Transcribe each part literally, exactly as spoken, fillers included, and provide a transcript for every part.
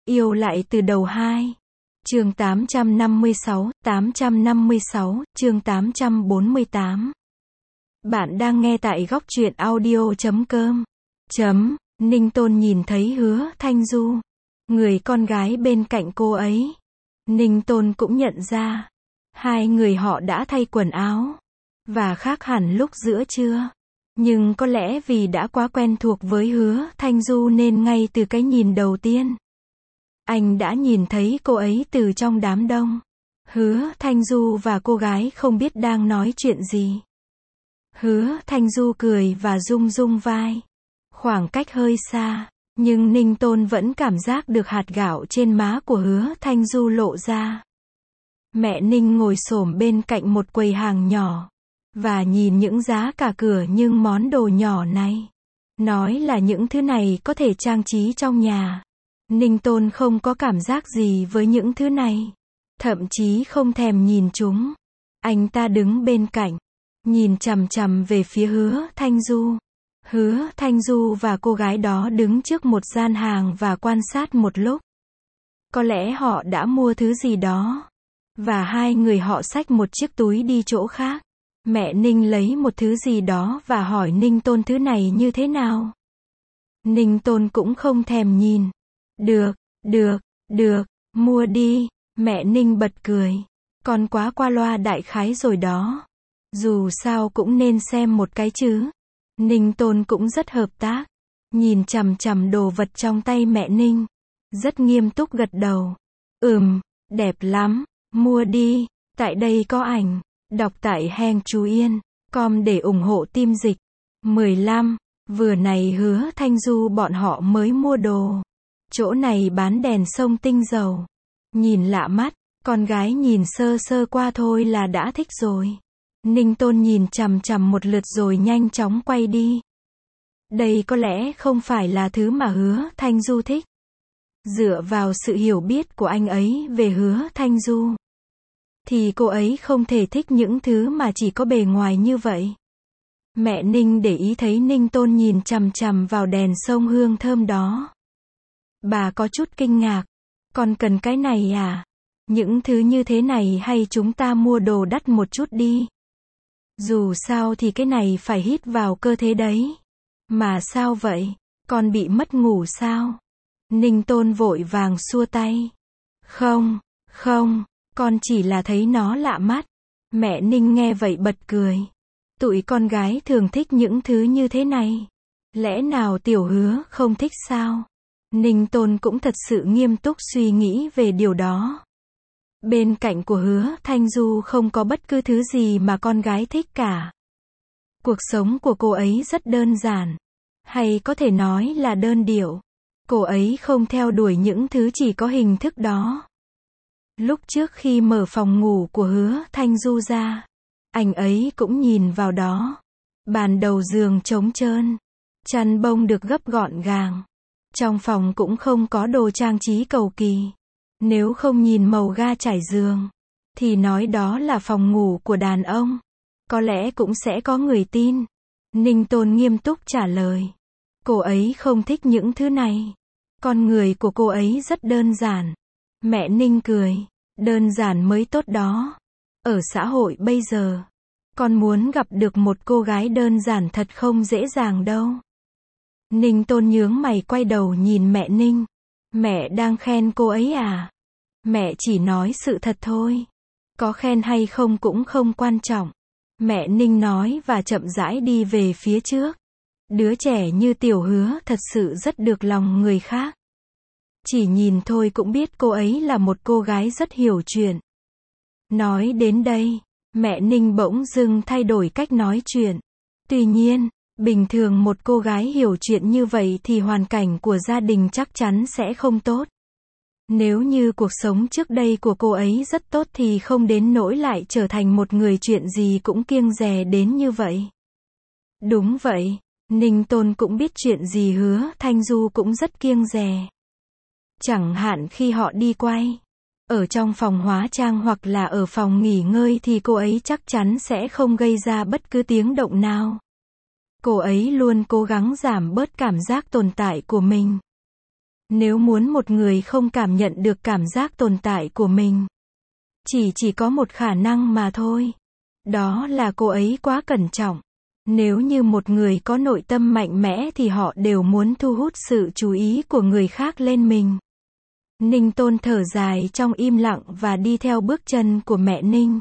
Yêu lại từ đầu hai. Chương tám trăm năm mươi sáu, tám trăm năm mươi sáu, chương tám trăm bốn mươi tám. Bạn đang nghe tại góc truyện audio chấm com. Chấm, Ninh Tôn nhìn thấy Hứa Thanh Du, người con gái bên cạnh cô ấy. Ninh Tôn cũng nhận ra, hai người họ đã thay quần áo, và khác hẳn lúc giữa trưa. Nhưng có lẽ vì đã quá quen thuộc với Hứa Thanh Du nên ngay từ cái nhìn đầu tiên, anh đã nhìn thấy cô ấy từ trong đám đông. Hứa Thanh Du và cô gái không biết đang nói chuyện gì. Hứa Thanh Du cười và rung rung vai. Khoảng cách hơi xa, nhưng Ninh Tôn vẫn cảm giác được hạt gạo trên má của Hứa Thanh Du lộ ra. Mẹ Ninh ngồi xổm bên cạnh một quầy hàng nhỏ, và nhìn những giá cả cửa những món đồ nhỏ này. Nói là những thứ này có thể trang trí trong nhà. Ninh Tôn không có cảm giác gì với những thứ này. Thậm chí không thèm nhìn chúng. Anh ta đứng bên cạnh, nhìn chằm chằm về phía Hứa Thanh Du. Hứa Thanh Du và cô gái đó đứng trước một gian hàng và quan sát một lúc. Có lẽ họ đã mua thứ gì đó, và hai người họ xách một chiếc túi đi chỗ khác. Mẹ Ninh lấy một thứ gì đó và hỏi Ninh Tôn thứ này như thế nào. Ninh Tôn cũng không thèm nhìn. Được, được, được, mua đi. Mẹ Ninh bật cười. Con quá qua loa đại khái rồi đó. Dù sao cũng nên xem một cái chứ. Ninh Tôn cũng rất hợp tác. Nhìn chằm chằm đồ vật trong tay mẹ Ninh. Rất nghiêm túc gật đầu. Ừm, đẹp lắm, mua đi. Tại đây có ảnh. Đọc tại Heng Chú Yên com để ủng hộ team dịch. mười lăm. Vừa này Hứa Thanh Du bọn họ mới mua đồ. Chỗ này bán đèn sông tinh dầu. Nhìn lạ mắt, con gái nhìn sơ sơ qua thôi là đã thích rồi. Ninh Tôn nhìn chằm chằm một lượt rồi nhanh chóng quay đi. Đây có lẽ không phải là thứ mà Hứa Thanh Du thích. Dựa vào sự hiểu biết của anh ấy về Hứa Thanh Du, thì cô ấy không thể thích những thứ mà chỉ có bề ngoài như vậy. Mẹ Ninh để ý thấy Ninh Tôn nhìn chằm chằm vào đèn sông hương thơm đó. Bà có chút kinh ngạc. Con cần cái này à? Những thứ như thế này hay chúng ta mua đồ đắt một chút đi? Dù sao thì cái này phải hít vào cơ thể đấy. Mà sao vậy? Con bị mất ngủ sao? Ninh Tôn vội vàng xua tay. Không, không, con chỉ là thấy nó lạ mắt. Mẹ Ninh nghe vậy bật cười. Tụi con gái thường thích những thứ như thế này. Lẽ nào tiểu Hứa không thích sao? Ninh Tôn cũng thật sự nghiêm túc suy nghĩ về điều đó. Bên cạnh của Hứa Thanh Du không có bất cứ thứ gì mà con gái thích cả. Cuộc sống của cô ấy rất đơn giản. Hay có thể nói là đơn điệu. Cô ấy không theo đuổi những thứ chỉ có hình thức đó. Lúc trước khi mở phòng ngủ của Hứa Thanh Du ra, anh ấy cũng nhìn vào đó. Bàn đầu giường trống trơn. Chăn bông được gấp gọn gàng. Trong phòng cũng không có đồ trang trí cầu kỳ. Nếu không nhìn màu ga trải giường, thì nói đó là phòng ngủ của đàn ông. Có lẽ cũng sẽ có người tin. Ninh Tôn nghiêm túc trả lời. Cô ấy không thích những thứ này. Con người của cô ấy rất đơn giản. Mẹ Ninh cười. Đơn giản mới tốt đó. Ở xã hội bây giờ, con muốn gặp được một cô gái đơn giản thật không dễ dàng đâu. Ninh Tôn nhướng mày quay đầu nhìn mẹ Ninh. Mẹ đang khen cô ấy à? Mẹ chỉ nói sự thật thôi. Có khen hay không cũng không quan trọng. Mẹ Ninh nói và chậm rãi đi về phía trước. Đứa trẻ như tiểu Hứa thật sự rất được lòng người khác. Chỉ nhìn thôi cũng biết cô ấy là một cô gái rất hiểu chuyện. Nói đến đây, mẹ Ninh bỗng dưng thay đổi cách nói chuyện. Tuy nhiên, bình thường một cô gái hiểu chuyện như vậy thì hoàn cảnh của gia đình chắc chắn sẽ không tốt. Nếu như cuộc sống trước đây của cô ấy rất tốt thì không đến nỗi lại trở thành một người chuyện gì cũng kiêng dè đến như vậy. Đúng vậy, Ninh Tôn cũng biết chuyện gì Hứa Thanh Du cũng rất kiêng dè. Chẳng hạn khi họ đi quay, ở trong phòng hóa trang hoặc là ở phòng nghỉ ngơi thì cô ấy chắc chắn sẽ không gây ra bất cứ tiếng động nào. Cô ấy luôn cố gắng giảm bớt cảm giác tồn tại của mình. Nếu muốn một người không cảm nhận được cảm giác tồn tại của mình, chỉ chỉ có một khả năng mà thôi. Đó là cô ấy quá cẩn trọng. Nếu như một người có nội tâm mạnh mẽ thì họ đều muốn thu hút sự chú ý của người khác lên mình. Ninh Tôn thở dài trong im lặng và đi theo bước chân của mẹ Ninh.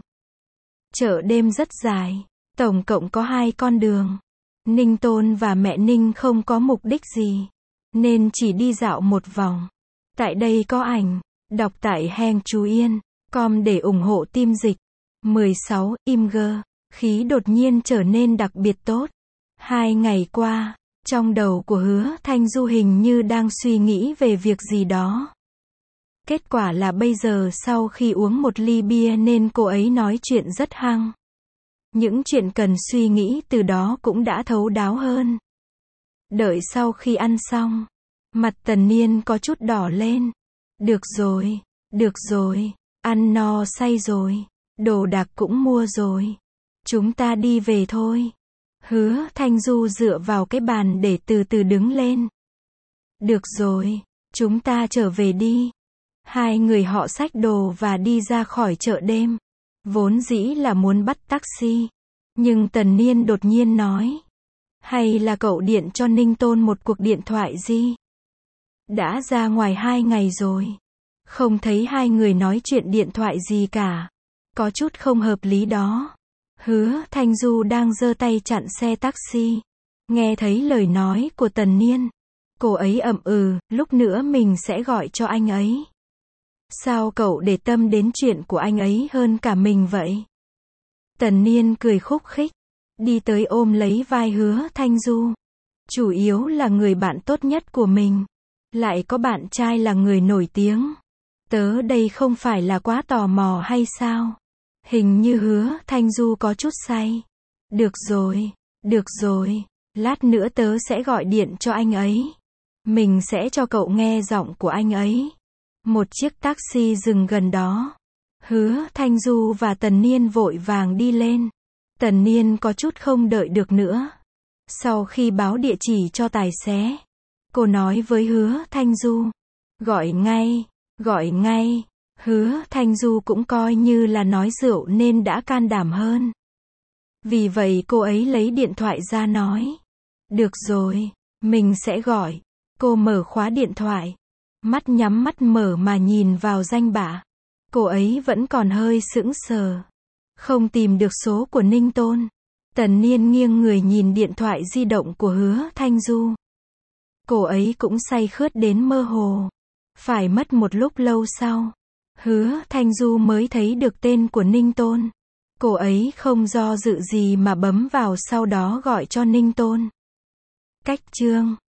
Chợ đêm rất dài, tổng cộng có hai con đường. Ninh Tôn và mẹ Ninh không có mục đích gì, nên chỉ đi dạo một vòng. Tại đây có ảnh, đọc tại heng chú yên chấm com để ủng hộ team dịch. mười sáu. Imger. Khí đột nhiên trở nên đặc biệt tốt. Hai ngày qua, trong đầu của Hứa Thanh Du hình như đang suy nghĩ về việc gì đó. Kết quả là bây giờ sau khi uống một ly bia nên cô ấy nói chuyện rất hăng. Những chuyện cần suy nghĩ từ đó cũng đã thấu đáo hơn. Đợi sau khi ăn xong, mặt Tần Niên có chút đỏ lên. Được rồi, được rồi, ăn no say rồi, đồ đạc cũng mua rồi. Chúng ta đi về thôi. Hứa Thanh Du dựa vào cái bàn để từ từ đứng lên. Được rồi, chúng ta trở về đi. Hai người họ xách đồ và đi ra khỏi chợ đêm. Vốn dĩ là muốn bắt taxi, nhưng Tần Niên đột nhiên nói. Hay là cậu điện cho Ninh Tôn một cuộc điện thoại gì? Đã ra ngoài hai ngày rồi, không thấy hai người nói chuyện điện thoại gì cả. Có chút không hợp lý đó. Hứa Thanh Du đang giơ tay chặn xe taxi. Nghe thấy lời nói của Tần Niên, cô ấy ậm ừ, lúc nữa mình sẽ gọi cho anh ấy. Sao cậu để tâm đến chuyện của anh ấy hơn cả mình vậy? Tần Niên cười khúc khích, đi tới ôm lấy vai Hứa Thanh Du. Chủ yếu là người bạn tốt nhất của mình, lại có bạn trai là người nổi tiếng. Tớ đây không phải là quá tò mò hay sao? Hình như Hứa Thanh Du có chút say. Được rồi, được rồi, lát nữa tớ sẽ gọi điện cho anh ấy. Mình sẽ cho cậu nghe giọng của anh ấy. Một chiếc taxi dừng gần đó. Hứa Thanh Du và Tần Niên vội vàng đi lên. Tần Niên có chút không đợi được nữa. Sau khi báo địa chỉ cho tài xế, cô nói với Hứa Thanh Du. Gọi ngay, gọi ngay. Hứa Thanh Du cũng coi như là nói rượu nên đã can đảm hơn. Vì vậy cô ấy lấy điện thoại ra nói. Được rồi, mình sẽ gọi. Cô mở khóa điện thoại. Mắt nhắm mắt mở mà nhìn vào danh bạ. Cô ấy vẫn còn hơi sững sờ. Không tìm được số của Ninh Tôn. Tần Niên nghiêng người nhìn điện thoại di động của Hứa Thanh Du. Cô ấy cũng say khướt đến mơ hồ. Phải mất một lúc lâu sau, Hứa Thanh Du mới thấy được tên của Ninh Tôn. Cô ấy không do dự gì mà bấm vào, sau đó gọi cho Ninh Tôn. Cách chương